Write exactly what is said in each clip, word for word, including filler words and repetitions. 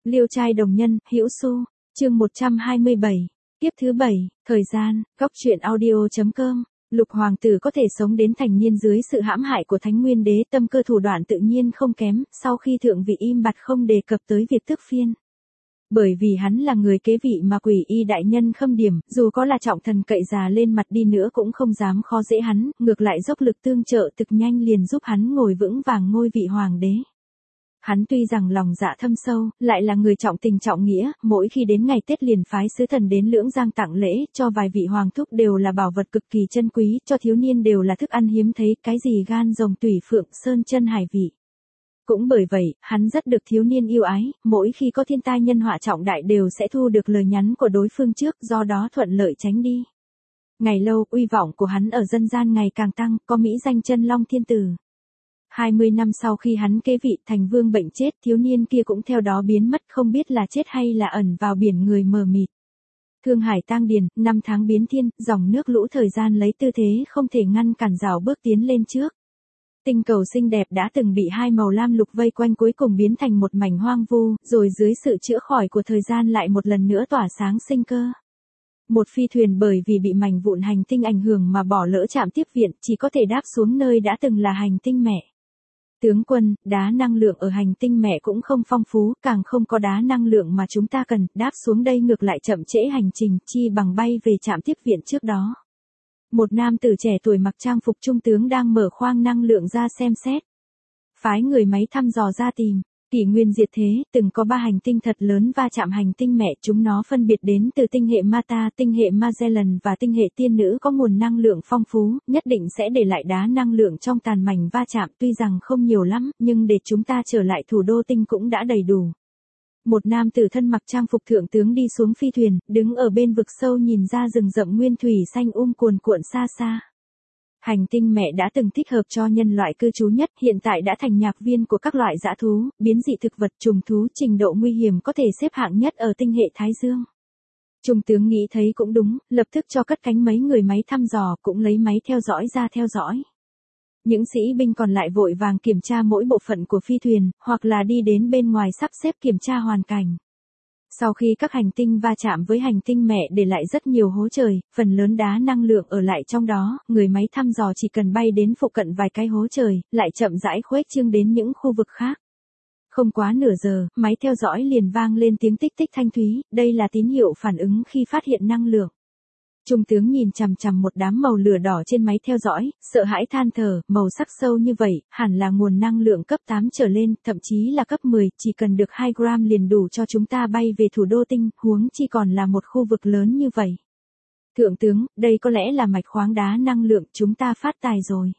Liêu trai đồng nhân, Hữu Xu, chương một trăm hai mươi bảy, tiếp thứ bảy, thời gian, góc truyện audio chấm com. Lục hoàng tử có thể sống đến thành niên dưới sự hãm hại của Thánh Nguyên Đế, tâm cơ thủ đoạn tự nhiên không kém, sau khi thượng vị im bặt không đề cập tới việc tước phiên. Bởi vì hắn là người kế vị mà Quỷ Y đại nhân khâm điểm, dù có là trọng thần cậy già lên mặt đi nữa cũng không dám khó dễ hắn, ngược lại dốc lực tương trợ thực nhanh liền giúp hắn ngồi vững vàng ngôi vị hoàng đế. Hắn tuy rằng lòng dạ thâm sâu, lại là người trọng tình trọng nghĩa, mỗi khi đến ngày Tết liền phái sứ thần đến Lưỡng Giang tặng lễ, cho vài vị hoàng thúc đều là bảo vật cực kỳ chân quý, cho thiếu niên đều là thức ăn hiếm thấy, cái gì gan rồng tùy phượng sơn chân hải vị. Cũng bởi vậy, hắn rất được thiếu niên yêu ái, mỗi khi có thiên tai nhân họa trọng đại đều sẽ thu được lời nhắn của đối phương trước, do đó thuận lợi tránh đi. Ngày lâu, uy vọng của hắn ở dân gian ngày càng tăng, có mỹ danh Chân Long Thiên Tử. hai mươi năm sau khi hắn kế vị, thành vương bệnh chết, thiếu niên kia cũng theo đó biến mất, không biết là chết hay là ẩn vào biển người mờ mịt. Thương hải tang điền, năm tháng biến thiên, dòng nước lũ thời gian lấy tư thế không thể ngăn cản rào bước tiến lên trước. Tinh cầu xinh đẹp đã từng bị hai màu lam lục vây quanh cuối cùng biến thành một mảnh hoang vu, rồi dưới sự chữa khỏi của thời gian lại một lần nữa tỏa sáng sinh cơ. Một phi thuyền bởi vì bị mảnh vụn hành tinh ảnh hưởng mà bỏ lỡ trạm tiếp viện, chỉ có thể đáp xuống nơi đã từng là hành tinh mẹ. Tướng quân, đá năng lượng ở hành tinh mẹ cũng không phong phú, càng không có đá năng lượng mà chúng ta cần, đáp xuống đây ngược lại chậm trễ hành trình, chi bằng bay về trạm tiếp viện trước đó. Một nam tử trẻ tuổi mặc trang phục trung tướng đang mở khoang năng lượng ra xem xét. Phái người máy thăm dò ra tìm. Kỷ nguyên diệt thế, từng có ba hành tinh thật lớn va chạm hành tinh mẹ, chúng nó phân biệt đến từ tinh hệ Mata, tinh hệ Magellan và tinh hệ Tiên Nữ có nguồn năng lượng phong phú, nhất định sẽ để lại đá năng lượng trong tàn mảnh va chạm, tuy rằng không nhiều lắm, nhưng để chúng ta trở lại thủ đô tinh cũng đã đầy đủ. Một nam tử thân mặc trang phục thượng tướng đi xuống phi thuyền, đứng ở bên vực sâu nhìn ra rừng rậm nguyên thủy xanh um cuồn cuộn xa xa. Hành tinh mẹ đã từng thích hợp cho nhân loại cư trú nhất, hiện tại đã thành nhạc viên của các loại dã thú, biến dị thực vật, trùng thú, trình độ nguy hiểm có thể xếp hạng nhất ở tinh hệ Thái Dương. Trung tướng nghĩ thấy cũng đúng, lập tức cho cất cánh mấy người máy thăm dò, cũng lấy máy theo dõi ra theo dõi. Những sĩ binh còn lại vội vàng kiểm tra mỗi bộ phận của phi thuyền, hoặc là đi đến bên ngoài sắp xếp kiểm tra hoàn cảnh. Sau khi các hành tinh va chạm với hành tinh mẹ để lại rất nhiều hố trời, phần lớn đá năng lượng ở lại trong đó, người máy thăm dò chỉ cần bay đến phụ cận vài cái hố trời, lại chậm rãi khuếch trương đến những khu vực khác. Không quá nửa giờ, máy theo dõi liền vang lên tiếng tích tích thanh thúy, đây là tín hiệu phản ứng khi phát hiện năng lượng. Trung tướng nhìn chằm chằm một đám màu lửa đỏ trên máy theo dõi, sợ hãi than thở, màu sắc sâu như vậy, hẳn là nguồn năng lượng cấp tám trở lên, thậm chí là cấp mười, chỉ cần được hai gram liền đủ cho chúng ta bay về thủ đô tinh, huống chi còn là một khu vực lớn như vậy. Thượng tướng, đây có lẽ là mạch khoáng đá năng lượng, chúng ta phát tài rồi.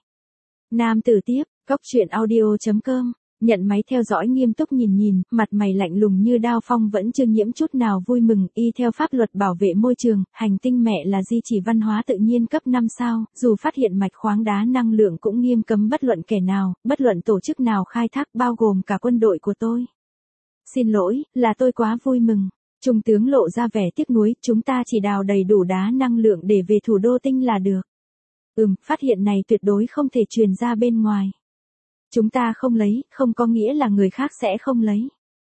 Nam tử tiếp, góc truyện audio chấm com. Nhận máy theo dõi nghiêm túc nhìn nhìn, mặt mày lạnh lùng như đao phong vẫn chưa nhiễm chút nào vui mừng, y theo pháp luật bảo vệ môi trường, hành tinh mẹ là di chỉ văn hóa tự nhiên cấp năm sao, dù phát hiện mạch khoáng đá năng lượng cũng nghiêm cấm bất luận kẻ nào, bất luận tổ chức nào khai thác bao gồm cả quân đội của tôi. Xin lỗi, là tôi quá vui mừng. Trung tướng lộ ra vẻ tiếc nuối, chúng ta chỉ đào đầy đủ đá năng lượng để về thủ đô tinh là được. Ừm, phát hiện này tuyệt đối không thể truyền ra bên ngoài. Chúng ta không lấy, không có nghĩa là người khác sẽ không lấy.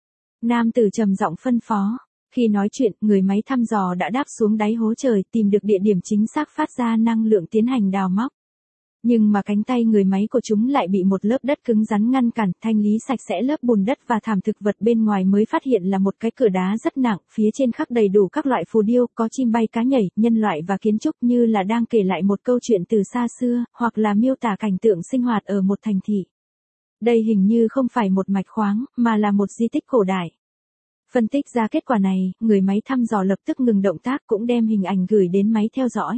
Nam tử trầm giọng phân phó. Khi nói chuyện, người máy thăm dò đã đáp xuống đáy hố trời, tìm được địa điểm chính xác phát ra năng lượng tiến hành đào móc. Nhưng mà cánh tay người máy của chúng lại bị một lớp đất cứng rắn ngăn cản, thanh lý sạch sẽ lớp bùn đất và thảm thực vật bên ngoài mới phát hiện là một cái cửa đá rất nặng, phía trên khắc đầy đủ các loại phù điêu, có chim bay cá nhảy, nhân loại và kiến trúc như là đang kể lại một câu chuyện từ xa xưa, hoặc là miêu tả cảnh tượng sinh hoạt ở một thành thị. Đây hình như không phải một mạch khoáng, mà là một di tích cổ đại. Phân tích ra kết quả này, người máy thăm dò lập tức ngừng động tác cũng đem hình ảnh gửi đến máy theo dõi.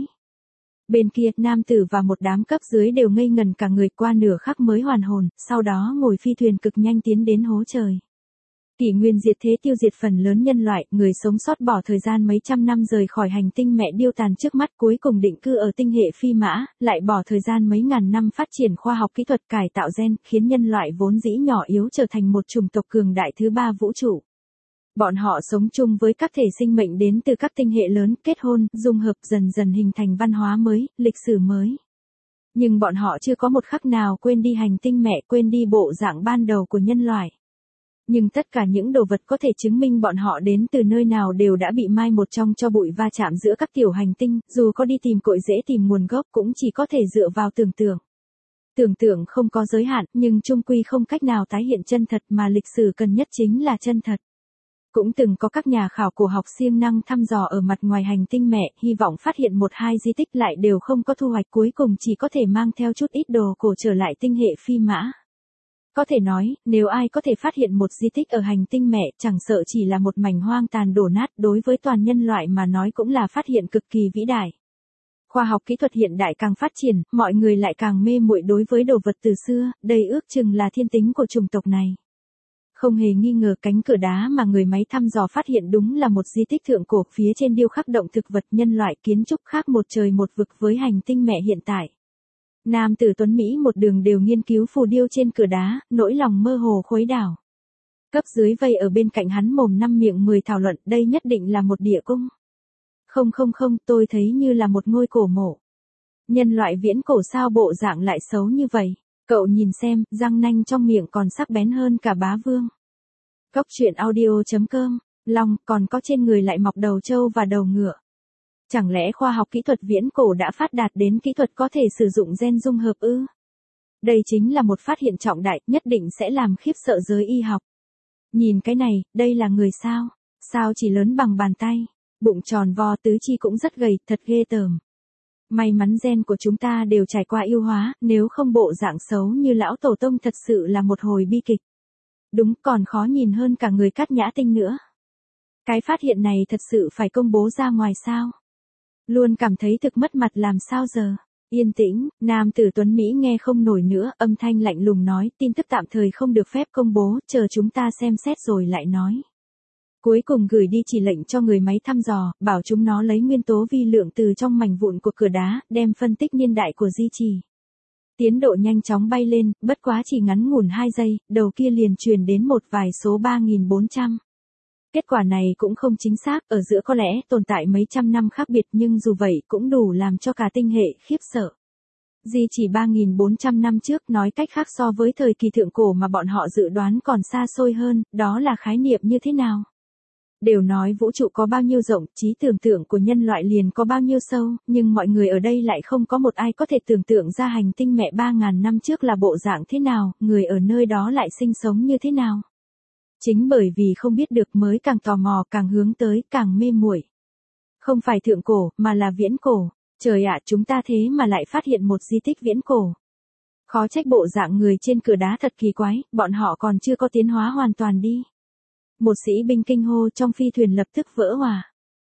Bên kia, nam tử và một đám cấp dưới đều ngây ngần cả người, qua nửa khắc mới hoàn hồn, sau đó ngồi phi thuyền cực nhanh tiến đến hố trời. Kỷ nguyên diệt thế tiêu diệt phần lớn nhân loại, người sống sót bỏ thời gian mấy trăm năm rời khỏi hành tinh mẹ điêu tàn trước mắt, cuối cùng định cư ở tinh hệ phi mã, lại bỏ thời gian mấy ngàn năm phát triển khoa học kỹ thuật cải tạo gen, khiến nhân loại vốn dĩ nhỏ yếu trở thành một chủng tộc cường đại thứ ba vũ trụ. Bọn họ sống chung với các thể sinh mệnh đến từ các tinh hệ lớn, kết hôn, dung hợp, dần dần hình thành văn hóa mới, lịch sử mới. Nhưng bọn họ chưa có một khắc nào quên đi hành tinh mẹ, quên đi bộ dạng ban đầu của nhân loại. Nhưng tất cả những đồ vật có thể chứng minh bọn họ đến từ nơi nào đều đã bị mai một trong tro bụi va chạm giữa các tiểu hành tinh, dù có đi tìm cội rễ tìm nguồn gốc cũng chỉ có thể dựa vào tưởng tượng. Tưởng tượng không có giới hạn, nhưng chung quy không cách nào tái hiện chân thật mà lịch sử cần nhất chính là chân thật. Cũng từng có các nhà khảo cổ học siêng năng thăm dò ở mặt ngoài hành tinh mẹ, hy vọng phát hiện một hai di tích lại đều không có thu hoạch, cuối cùng chỉ có thể mang theo chút ít đồ cổ trở lại tinh hệ phi mã. Có thể nói, nếu ai có thể phát hiện một di tích ở hành tinh mẹ, chẳng sợ chỉ là một mảnh hoang tàn đổ nát, đối với toàn nhân loại mà nói cũng là phát hiện cực kỳ vĩ đại. Khoa học kỹ thuật hiện đại càng phát triển, mọi người lại càng mê muội đối với đồ vật từ xưa, đây ước chừng là thiên tính của chủng tộc này. Không hề nghi ngờ, cánh cửa đá mà người máy thăm dò phát hiện đúng là một di tích thượng cổ, phía trên điêu khắc động thực vật, nhân loại, kiến trúc khác một trời một vực với hành tinh mẹ hiện tại. Nam tử Tuấn Mỹ một đường đều nghiên cứu phù điêu trên cửa đá, nỗi lòng mơ hồ khuấy đảo. Cấp dưới vây ở bên cạnh hắn mồm năm miệng mười thảo luận, đây nhất định là một địa cung. Không không không, tôi thấy như là một ngôi cổ mộ. Nhân loại viễn cổ sao bộ dạng lại xấu như vậy? Cậu nhìn xem, răng nanh trong miệng còn sắc bén hơn cả bá vương. Cốc truyện audio chấm com, Long, còn có trên người lại mọc đầu trâu và đầu ngựa. Chẳng lẽ khoa học kỹ thuật viễn cổ đã phát đạt đến kỹ thuật có thể sử dụng gen dung hợp ư? Đây chính là một phát hiện trọng đại, nhất định sẽ làm khiếp sợ giới y học. Nhìn cái này, đây là người sao? Sao chỉ lớn bằng bàn tay? Bụng tròn vo, tứ chi cũng rất gầy, thật ghê tởm. May mắn gen của chúng ta đều trải qua yêu hóa, nếu không bộ dạng xấu như lão tổ tông thật sự là một hồi bi kịch. Đúng, còn khó nhìn hơn cả người cát nhã tinh nữa. Cái phát hiện này thật sự phải công bố ra ngoài sao? Luôn cảm thấy thực mất mặt, làm sao giờ? Yên tĩnh, nam tử Tuấn Mỹ nghe không nổi nữa, âm thanh lạnh lùng nói, tin tức tạm thời không được phép công bố, chờ chúng ta xem xét rồi lại nói. Cuối cùng gửi đi chỉ lệnh cho người máy thăm dò, bảo chúng nó lấy nguyên tố vi lượng từ trong mảnh vụn của cửa đá, đem phân tích niên đại của di trì. Tiến độ nhanh chóng bay lên, bất quá chỉ ngắn ngủn hai giây, đầu kia liền truyền đến một vài số ba nghìn bốn trăm. Kết quả này cũng không chính xác, ở giữa có lẽ tồn tại mấy trăm năm khác biệt, nhưng dù vậy cũng đủ làm cho cả tinh hệ khiếp sợ. Di chỉ ba nghìn bốn trăm năm trước, nói cách khác so với thời kỳ thượng cổ mà bọn họ dự đoán còn xa xôi hơn, đó là khái niệm như thế nào? Đều nói vũ trụ có bao nhiêu rộng, trí tưởng tượng của nhân loại liền có bao nhiêu sâu, nhưng mọi người ở đây lại không có một ai có thể tưởng tượng ra hành tinh mẹ ba nghìn năm trước là bộ dạng thế nào, người ở nơi đó lại sinh sống như thế nào. Chính bởi vì không biết được mới càng tò mò, càng hướng tới, càng mê muội. Không phải thượng cổ, mà là viễn cổ. Trời ạ, chúng ta thế mà lại phát hiện một di tích viễn cổ. Khó trách bộ dạng người trên cửa đá thật kỳ quái, bọn họ còn chưa có tiến hóa hoàn toàn đi. Một sĩ binh kinh hô, trong phi thuyền lập tức vỡ hòa.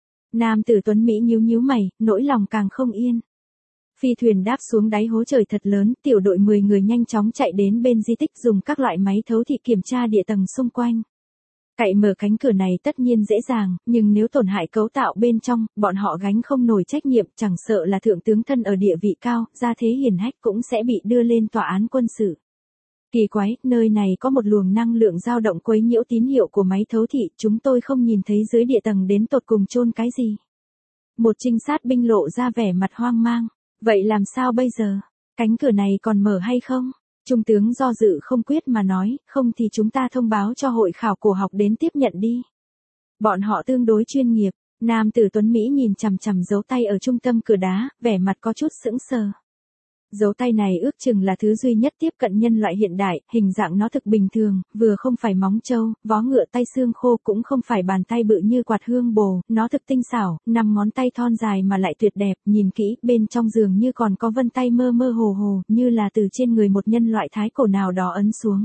Nam tử Tuấn Mỹ nhíu nhíu mày, nỗi lòng càng không yên. Phi thuyền đáp xuống đáy hố trời thật lớn, tiểu đội mười người nhanh chóng chạy đến bên di tích, dùng các loại máy thấu thị kiểm tra địa tầng xung quanh. Cậy mở cánh cửa này tất nhiên dễ dàng, nhưng nếu tổn hại cấu tạo bên trong, bọn họ gánh không nổi trách nhiệm, chẳng sợ là thượng tướng thân ở địa vị cao, gia thế hiển hách cũng sẽ bị đưa lên tòa án quân sự. Kỳ quái, nơi này có một luồng năng lượng dao động quấy nhiễu tín hiệu của máy thấu thị, chúng tôi không nhìn thấy dưới địa tầng đến tột cùng chôn cái gì. Một trinh sát binh lộ ra vẻ mặt hoang mang. Vậy làm sao bây giờ? Cánh cửa này còn mở hay không? Trung tướng do dự không quyết mà nói, không thì chúng ta thông báo cho hội khảo cổ học đến tiếp nhận đi. Bọn họ tương đối chuyên nghiệp. Nam tử Tuấn Mỹ nhìn chằm chằm dấu tay ở trung tâm cửa đá, vẻ mặt có chút sững sờ. Dấu tay này ước chừng là thứ duy nhất tiếp cận nhân loại hiện đại, hình dạng nó thực bình thường, vừa không phải móng trâu, vó ngựa, tay xương khô, cũng không phải bàn tay bự như quạt hương bồ, nó thực tinh xảo, năm ngón tay thon dài mà lại tuyệt đẹp, nhìn kỹ, bên trong giường như còn có vân tay mơ mơ hồ hồ, như là từ trên người một nhân loại thái cổ nào đó ấn xuống.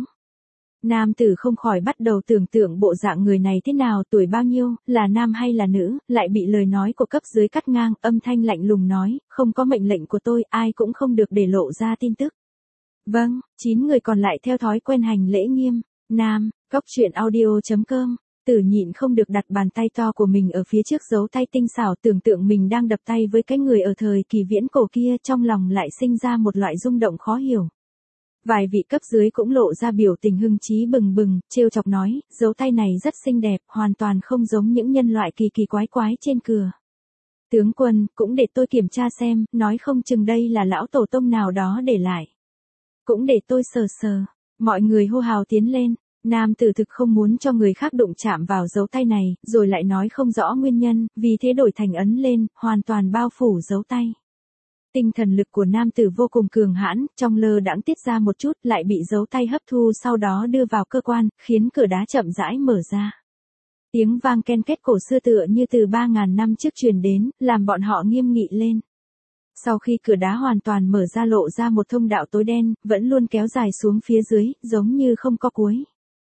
Nam tử không khỏi bắt đầu tưởng tượng bộ dạng người này thế nào, tuổi bao nhiêu, là nam hay là nữ, lại bị lời nói của cấp dưới cắt ngang, âm thanh lạnh lùng nói, không có mệnh lệnh của tôi, ai cũng không được để lộ ra tin tức. Vâng, chín người còn lại theo thói quen hành lễ nghiêm. Nam, cốc truyện audio chấm com, Tử nhịn không được đặt bàn tay to của mình ở phía trước dấu tay tinh xảo, tưởng tượng mình đang đập tay với cái người ở thời kỳ viễn cổ kia, trong lòng lại sinh ra một loại rung động khó hiểu. Vài vị cấp dưới cũng lộ ra biểu tình hưng trí bừng bừng, trêu chọc nói, dấu tay này rất xinh đẹp, hoàn toàn không giống những nhân loại kỳ kỳ quái quái trên cửa. Tướng quân, cũng để tôi kiểm tra xem, nói không chừng đây là lão tổ tông nào đó để lại. Cũng để tôi sờ sờ. Mọi người hô hào tiến lên. Nam tử thực không muốn cho người khác đụng chạm vào dấu tay này, rồi lại nói không rõ nguyên nhân, vì thế đổi thành ấn lên, hoàn toàn bao phủ dấu tay. Tinh thần lực của nam tử vô cùng cường hãn, trong lơ đãng tiết ra một chút, lại bị dấu tay hấp thu sau đó đưa vào cơ quan, khiến cửa đá chậm rãi mở ra. Tiếng vang ken két cổ xưa tựa như từ ba ngàn năm trước truyền đến, làm bọn họ nghiêm nghị lên. Sau khi cửa đá hoàn toàn mở ra lộ ra một thông đạo tối đen, vẫn luôn kéo dài xuống phía dưới, giống như không có cuối.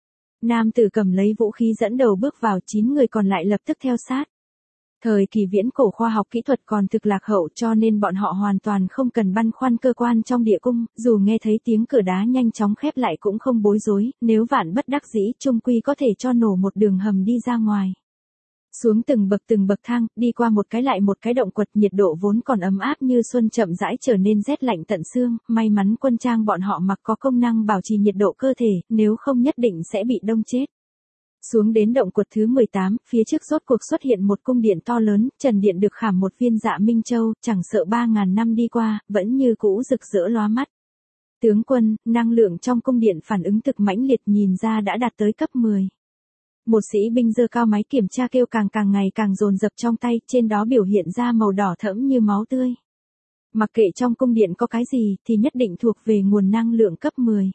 Nam tử cầm lấy vũ khí dẫn đầu bước vào, chín người còn lại lập tức theo sát. Thời kỳ viễn cổ khoa học kỹ thuật còn thực lạc hậu cho nên bọn họ hoàn toàn không cần băn khoăn cơ quan trong địa cung, dù nghe thấy tiếng cửa đá nhanh chóng khép lại cũng không bối rối, nếu vạn bất đắc dĩ chung quy có thể cho nổ một đường hầm đi ra ngoài. Xuống từng bậc từng bậc thang, đi qua một cái lại một cái động quật, nhiệt độ vốn còn ấm áp như xuân chậm rãi trở nên rét lạnh tận xương, may mắn quân trang bọn họ mặc có công năng bảo trì nhiệt độ cơ thể, nếu không nhất định sẽ bị đông chết. Xuống đến động quật thứ mười tám, phía trước rốt cuộc xuất hiện một cung điện to lớn, trần điện được khảm một viên dạ minh châu, chẳng sợ ba ngàn năm đi qua, vẫn như cũ rực rỡ lóa mắt. Tướng quân, năng lượng trong cung điện phản ứng thực mãnh liệt, nhìn ra đã đạt tới cấp mười. Một sĩ binh giơ cao máy kiểm tra kêu càng càng ngày càng dồn dập trong tay, trên đó biểu hiện ra màu đỏ thẫm như máu tươi. Mặc kệ trong cung điện có cái gì, thì nhất định thuộc về nguồn năng lượng cấp mười.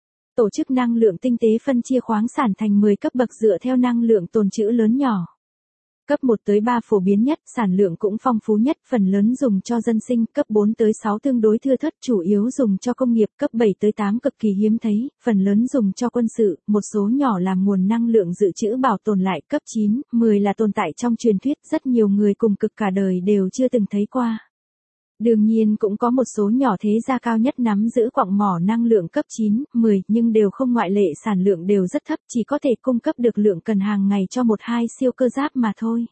Tổ chức năng lượng tinh tế phân chia khoáng sản thành mười cấp bậc dựa theo năng lượng tồn trữ lớn nhỏ. Cấp một tới ba phổ biến nhất, sản lượng cũng phong phú nhất, phần lớn dùng cho dân sinh, cấp bốn tới sáu tương đối thưa thớt, chủ yếu dùng cho công nghiệp, cấp bảy tới tám cực kỳ hiếm thấy, phần lớn dùng cho quân sự, một số nhỏ làm nguồn năng lượng dự trữ bảo tồn lại, cấp chín, mười là tồn tại trong truyền thuyết, rất nhiều người cùng cực cả đời đều chưa từng thấy qua. Đương nhiên cũng có một số nhỏ thế gia cao nhất nắm giữ quặng mỏ năng lượng cấp chín, mười, nhưng đều không ngoại lệ, sản lượng đều rất thấp, chỉ có thể cung cấp được lượng cần hàng ngày cho một hai siêu cơ giáp mà thôi.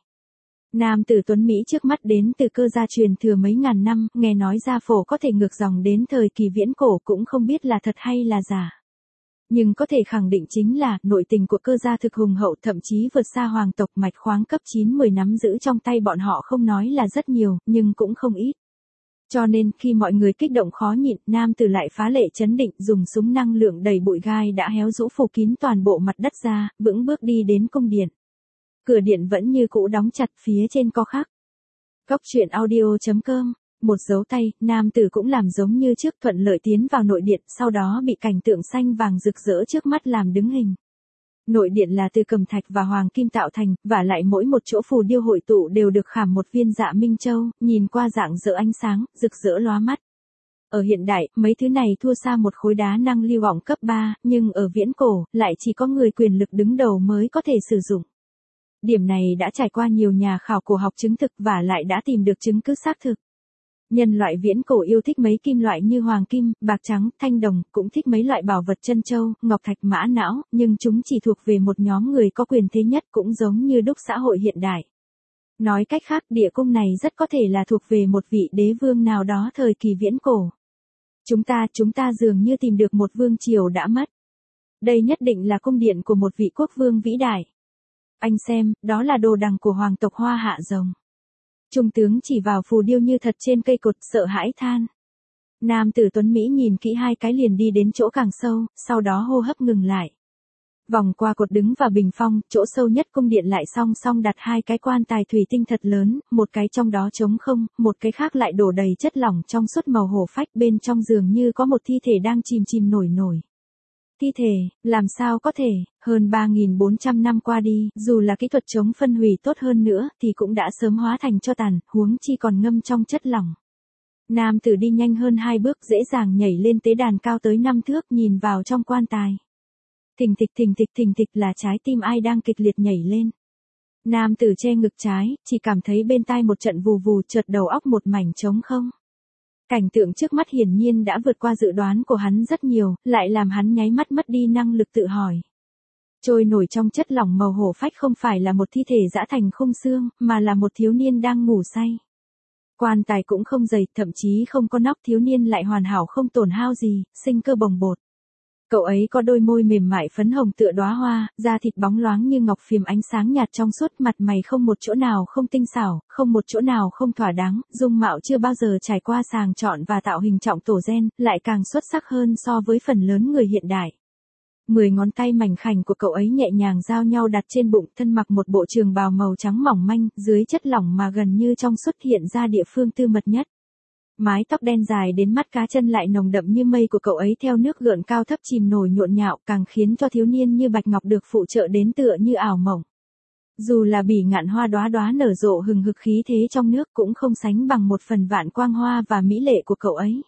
Nam tử tuấn Mỹ trước mắt đến từ cơ gia truyền thừa mấy ngàn năm, nghe nói gia phổ có thể ngược dòng đến thời kỳ viễn cổ, cũng không biết là thật hay là giả. Nhưng có thể khẳng định chính là, nội tình của cơ gia thực hùng hậu, thậm chí vượt xa hoàng tộc, mạch khoáng cấp chín mười nắm giữ trong tay bọn họ không nói là rất nhiều, nhưng cũng không ít. Cho nên, khi mọi người kích động khó nhịn, nam tử lại phá lệ chấn định, dùng súng năng lượng đầy bụi gai đã héo rũ phủ kín toàn bộ mặt đất ra, vững bước đi đến cung điện. Cửa điện vẫn như cũ đóng chặt, phía trên có khắc. Góc truyện audio chấm com, một dấu tay, nam tử cũng làm giống như trước, thuận lợi tiến vào nội điện, sau đó bị cảnh tượng xanh vàng rực rỡ trước mắt làm đứng hình. Nội điện là từ cẩm thạch và hoàng kim tạo thành, và lại mỗi một chỗ phù điêu hội tụ đều được khảm một viên dạ minh châu, nhìn qua dạng dỡ ánh sáng, rực rỡ lóa mắt. Ở hiện đại, mấy thứ này thua xa một khối đá năng lưu ỏng cấp ba, nhưng ở viễn cổ, lại chỉ có người quyền lực đứng đầu mới có thể sử dụng. Điểm này đã trải qua nhiều nhà khảo cổ học chứng thực và lại đã tìm được chứng cứ xác thực. Nhân loại viễn cổ yêu thích mấy kim loại như hoàng kim, bạc trắng, thanh đồng, cũng thích mấy loại bảo vật chân châu, ngọc thạch, mã não, nhưng chúng chỉ thuộc về một nhóm người có quyền thế nhất, cũng giống như đúc xã hội hiện đại. Nói cách khác, địa cung này rất có thể là thuộc về một vị đế vương nào đó thời kỳ viễn cổ. Chúng ta, chúng ta dường như tìm được một vương triều đã mất. Đây nhất định là cung điện của một vị quốc vương vĩ đại. Anh xem, đó là đồ đằng của hoàng tộc Hoa Hạ Rồng. Trung tướng chỉ vào phù điêu như thật trên cây cột, sợ hãi than. Nam tử tuấn Mỹ nhìn kỹ hai cái liền đi đến chỗ càng sâu, sau đó hô hấp ngừng lại. Vòng qua cột đứng và bình phong, chỗ sâu nhất cung điện lại song song đặt hai cái quan tài thủy tinh thật lớn, một cái trong đó trống không, một cái khác lại đổ đầy chất lỏng trong suốt màu hổ phách, bên trong dường như có một thi thể đang chìm chìm nổi nổi. Thi thể, làm sao có thể, hơn ba nghìn bốn trăm năm qua đi, dù là kỹ thuật chống phân hủy tốt hơn nữa, thì cũng đã sớm hóa thành tro tàn, huống chi còn ngâm trong chất lỏng. Nam tử đi nhanh hơn hai bước, dễ dàng nhảy lên tế đàn cao tới năm thước, nhìn vào trong quan tài. Thình thịch thình thịch thình thịch là trái tim ai đang kịch liệt nhảy lên. Nam tử che ngực trái, chỉ cảm thấy bên tai một trận vù vù, chợt đầu óc một mảnh trống không. Cảnh tượng trước mắt hiển nhiên đã vượt qua dự đoán của hắn rất nhiều, lại làm hắn nháy mắt mất đi năng lực tự hỏi. Trôi nổi trong chất lỏng màu hổ phách không phải là một thi thể giã thành khung xương, mà là một thiếu niên đang ngủ say. Quan tài cũng không dày, thậm chí không có nóc, thiếu niên lại hoàn hảo không tổn hao gì, sinh cơ bồng bột. Cậu ấy có đôi môi mềm mại phấn hồng tựa đóa hoa, da thịt bóng loáng như ngọc phiếm ánh sáng nhạt trong suốt, mặt mày không một chỗ nào không tinh xảo, không một chỗ nào không thỏa đáng, dung mạo chưa bao giờ trải qua sàng chọn và tạo hình trọng tổ gen, lại càng xuất sắc hơn so với phần lớn người hiện đại. Mười ngón tay mảnh khảnh của cậu ấy nhẹ nhàng giao nhau đặt trên bụng, thân mặc một bộ trường bào màu trắng mỏng manh, dưới chất lỏng mà gần như trong suốt hiện ra địa phương tư mật nhất. Mái tóc đen dài đến mắt cá chân lại nồng đậm như mây của cậu ấy theo nước gợn cao thấp chìm nổi nhộn nhạo, càng khiến cho thiếu niên như bạch ngọc được phụ trợ đến tựa như ảo mộng. Dù là bỉ ngạn hoa đóa đóa nở rộ hừng hực khí thế trong nước cũng không sánh bằng một phần vạn quang hoa và mỹ lệ của cậu ấy.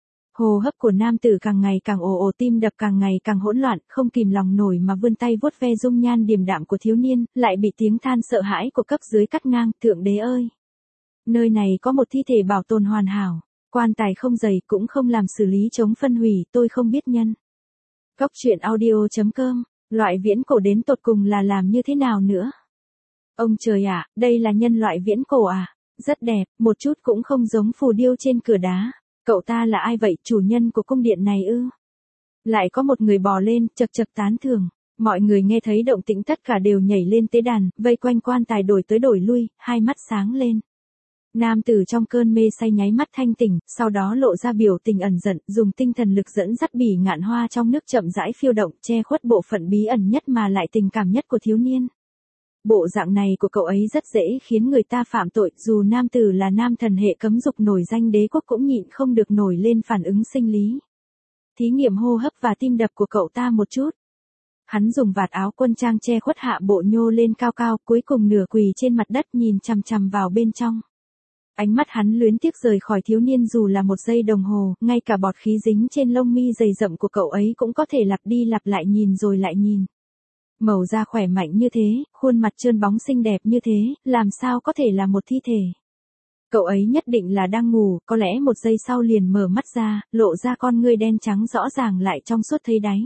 Hô hấp của nam tử càng ngày càng ồ ồ, tim đập càng ngày càng hỗn loạn, không kìm lòng nổi mà vươn tay vuốt ve dung nhan điềm đạm của thiếu niên, lại bị tiếng than sợ hãi của cấp dưới cắt ngang. Thượng đế ơi! Nơi này có một thi thể bảo tồn hoàn hảo, quan tài không dày cũng không làm xử lý chống phân hủy, tôi không biết nhân. Góc truyện audio chấm com, loại viễn cổ đến tột cùng là làm như thế nào nữa? Ông trời ạ, đây là nhân loại viễn cổ à? Rất đẹp, một chút cũng không giống phù điêu trên cửa đá. Cậu ta là ai vậy, chủ nhân của cung điện này ư? Lại có một người bò lên, chật chật tán thưởng. Mọi người nghe thấy động tĩnh tất cả đều nhảy lên tế đàn, vây quanh quan tài đổi tới đổi lui, hai mắt sáng lên. Nam tử trong cơn mê say nháy mắt thanh tỉnh, sau đó lộ ra biểu tình ẩn giận, dùng tinh thần lực dẫn dắt bỉ ngạn hoa trong nước chậm rãi phiêu động, che khuất bộ phận bí ẩn nhất mà lại tình cảm nhất của thiếu niên. Bộ dạng này của cậu ấy rất dễ khiến người ta phạm tội, dù nam tử là nam thần hệ cấm dục nổi danh đế quốc cũng nhịn không được nổi lên phản ứng sinh lý. Thí nghiệm hô hấp và tim đập của cậu ta một chút. Hắn dùng vạt áo quân trang che khuất hạ bộ nhô lên cao cao, cuối cùng nửa quỳ trên mặt đất nhìn chằm chằm vào bên trong. Ánh mắt hắn luyến tiếc rời khỏi thiếu niên dù là một giây đồng hồ, ngay cả bọt khí dính trên lông mi dày rậm của cậu ấy cũng có thể lặp đi lặp lại nhìn rồi lại nhìn. Màu da khỏe mạnh như thế, khuôn mặt trơn bóng xinh đẹp như thế, làm sao có thể là một thi thể? Cậu ấy nhất định là đang ngủ, có lẽ một giây sau liền mở mắt ra, lộ ra con ngươi đen trắng rõ ràng lại trong suốt thấy đáy.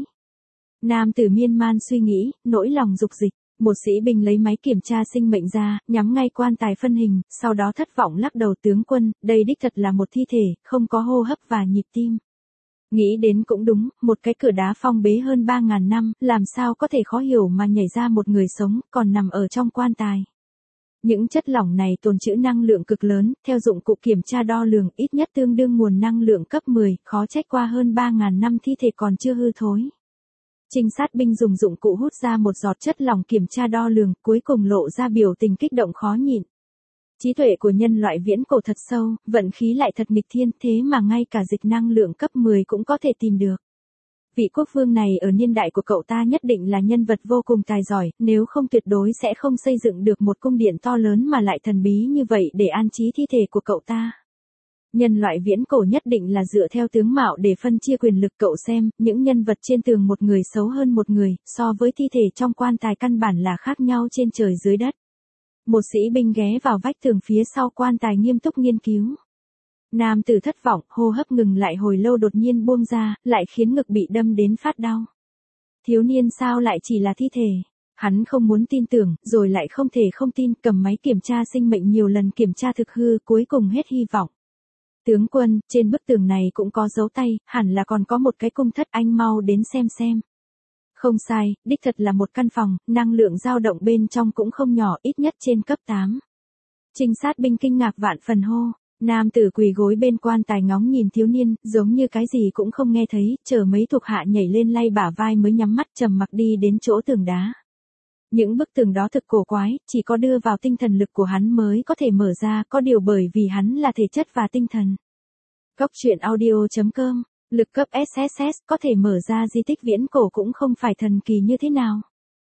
Nam tử miên man suy nghĩ, nỗi lòng dục dịch. Một sĩ binh lấy máy kiểm tra sinh mệnh ra, nhắm ngay quan tài phân hình, sau đó thất vọng lắc đầu. Tướng quân, đây đích thật là một thi thể, không có hô hấp và nhịp tim. Nghĩ đến cũng đúng, một cái cửa đá phong bế hơn ba ngàn năm, làm sao có thể khó hiểu mà nhảy ra một người sống, còn nằm ở trong quan tài. Những chất lỏng này tồn trữ năng lượng cực lớn, theo dụng cụ kiểm tra đo lường, ít nhất tương đương nguồn năng lượng cấp mười, khó trách qua hơn ba ngàn năm thi thể còn chưa hư thối. Trinh sát binh dùng dụng cụ hút ra một giọt chất lỏng kiểm tra đo lường, cuối cùng lộ ra biểu tình kích động khó nhịn. Trí tuệ của nhân loại viễn cổ thật sâu, vận khí lại thật nghịch thiên, thế mà ngay cả dịch năng lượng cấp mười cũng có thể tìm được. Vị quốc vương này ở niên đại của cậu ta nhất định là nhân vật vô cùng tài giỏi, nếu không tuyệt đối sẽ không xây dựng được một cung điện to lớn mà lại thần bí như vậy để an trí thi thể của cậu ta. Nhân loại viễn cổ nhất định là dựa theo tướng mạo để phân chia quyền lực. Cậu xem, những nhân vật trên tường một người xấu hơn một người, so với thi thể trong quan tài căn bản là khác nhau trên trời dưới đất. Một sĩ binh ghé vào vách tường phía sau quan tài nghiêm túc nghiên cứu. Nam tử thất vọng, hô hấp ngừng lại hồi lâu đột nhiên buông ra, lại khiến ngực bị đâm đến phát đau. Thiếu niên sao lại chỉ là thi thể? Hắn không muốn tin tưởng, rồi lại không thể không tin, cầm máy kiểm tra sinh mệnh nhiều lần kiểm tra thực hư, cuối cùng hết hy vọng. Tướng quân, trên bức tường này cũng có dấu tay, hẳn là còn có một cái cung thất, anh mau đến xem xem. Không sai, đích thật là một căn phòng, năng lượng dao động bên trong cũng không nhỏ, ít nhất trên cấp tám. Trinh sát binh kinh ngạc vạn phần hô. Nam tử quỳ gối bên quan tài ngóng nhìn thiếu niên, giống như cái gì cũng không nghe thấy, chờ mấy thuộc hạ nhảy lên lay bả vai mới nhắm mắt trầm mặc đi đến chỗ tường đá. Những bức tường đó thực cổ quái, chỉ có đưa vào tinh thần lực của hắn mới có thể mở ra, có điều bởi vì hắn là thể chất và tinh thần. Góc truyện audio chấm com, lực cấp ét ét ét có thể mở ra di tích viễn cổ cũng không phải thần kỳ như thế nào.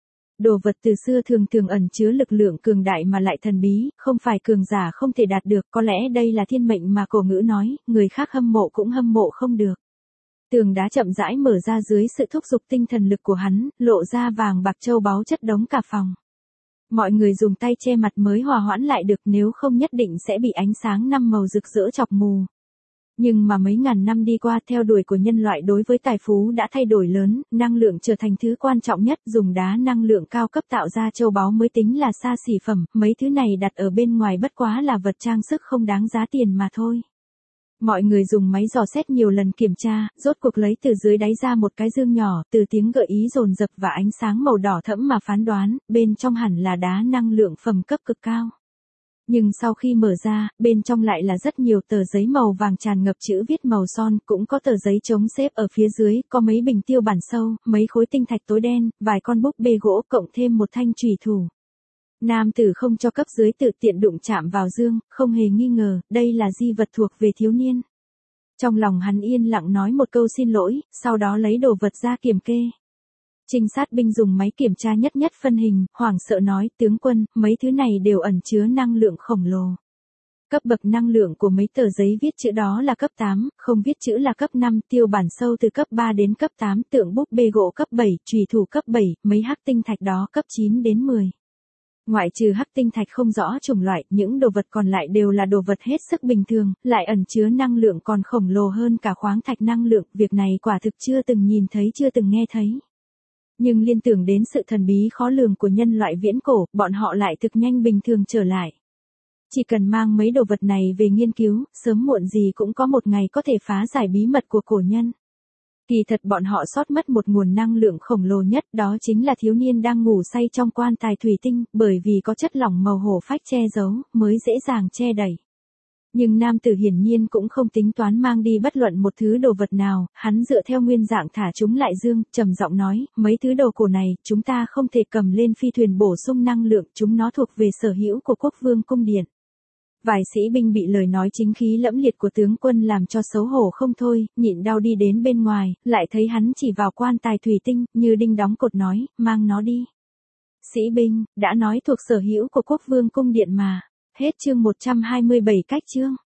Đồ vật từ xưa thường thường ẩn chứa lực lượng cường đại mà lại thần bí, không phải cường giả không thể đạt được, có lẽ đây là thiên mệnh mà cổ ngữ nói, người khác hâm mộ cũng hâm mộ không được. Tường đá chậm rãi mở ra dưới sự thúc giục tinh thần lực của hắn, lộ ra vàng bạc châu báu chất đống cả phòng. Mọi người dùng tay che mặt mới hòa hoãn lại được, nếu không nhất định sẽ bị ánh sáng năm màu rực rỡ chọc mù. Nhưng mà mấy ngàn năm đi qua, theo đuổi của nhân loại đối với tài phú đã thay đổi lớn, năng lượng trở thành thứ quan trọng nhất, dùng đá năng lượng cao cấp tạo ra châu báu mới tính là xa xỉ phẩm, mấy thứ này đặt ở bên ngoài bất quá là vật trang sức không đáng giá tiền mà thôi. Mọi người dùng máy dò xét nhiều lần kiểm tra, rốt cuộc lấy từ dưới đáy ra một cái dương nhỏ, từ tiếng gợi ý dồn dập và ánh sáng màu đỏ thẫm mà phán đoán, bên trong hẳn là đá năng lượng phẩm cấp cực cao. Nhưng sau khi mở ra, bên trong lại là rất nhiều tờ giấy màu vàng tràn ngập chữ viết màu son, cũng có tờ giấy trống xếp ở phía dưới, có mấy bình tiêu bản sâu, mấy khối tinh thạch tối đen, vài con búp bê gỗ cộng thêm một thanh chùy thủ. Nam tử không cho cấp dưới tự tiện đụng chạm vào dương, không hề nghi ngờ, đây là di vật thuộc về thiếu niên. Trong lòng hắn yên lặng nói một câu xin lỗi, sau đó lấy đồ vật ra kiểm kê. Trinh sát binh dùng máy kiểm tra nhất nhất phân hình, hoảng sợ nói, tướng quân, mấy thứ này đều ẩn chứa năng lượng khổng lồ. Cấp bậc năng lượng của mấy tờ giấy viết chữ đó là cấp tám, không viết chữ là cấp năm, tiêu bản sâu từ cấp ba đến cấp tám, tượng búp bê gỗ cấp bảy, chùy thủ cấp bảy, mấy hắc tinh thạch đó cấp chín đến mười. Ngoại trừ hắc tinh thạch không rõ chủng loại, những đồ vật còn lại đều là đồ vật hết sức bình thường, lại ẩn chứa năng lượng còn khổng lồ hơn cả khoáng thạch năng lượng, việc này quả thực chưa từng nhìn thấy chưa từng nghe thấy. Nhưng liên tưởng đến sự thần bí khó lường của nhân loại viễn cổ, bọn họ lại thực nhanh bình thường trở lại. Chỉ cần mang mấy đồ vật này về nghiên cứu, sớm muộn gì cũng có một ngày có thể phá giải bí mật của cổ nhân. Kỳ thật bọn họ sót mất một nguồn năng lượng khổng lồ nhất, đó chính là thiếu niên đang ngủ say trong quan tài thủy tinh, bởi vì có chất lỏng màu hổ phách che giấu, mới dễ dàng che đẩy. Nhưng nam tử hiển nhiên cũng không tính toán mang đi bất luận một thứ đồ vật nào, hắn dựa theo nguyên dạng thả chúng lại dương, trầm giọng nói, mấy thứ đồ cổ này, chúng ta không thể cầm lên phi thuyền bổ sung năng lượng, chúng nó thuộc về sở hữu của quốc vương cung điện. Vài sĩ binh bị lời nói chính khí lẫm liệt của tướng quân làm cho xấu hổ không thôi, nhịn đau đi đến bên ngoài, lại thấy hắn chỉ vào quan tài thủy tinh, như đinh đóng cột nói, mang nó đi. Sĩ binh, đã nói thuộc sở hữu của quốc vương cung điện mà. Hết chương một trăm hai mươi bảy cách chương.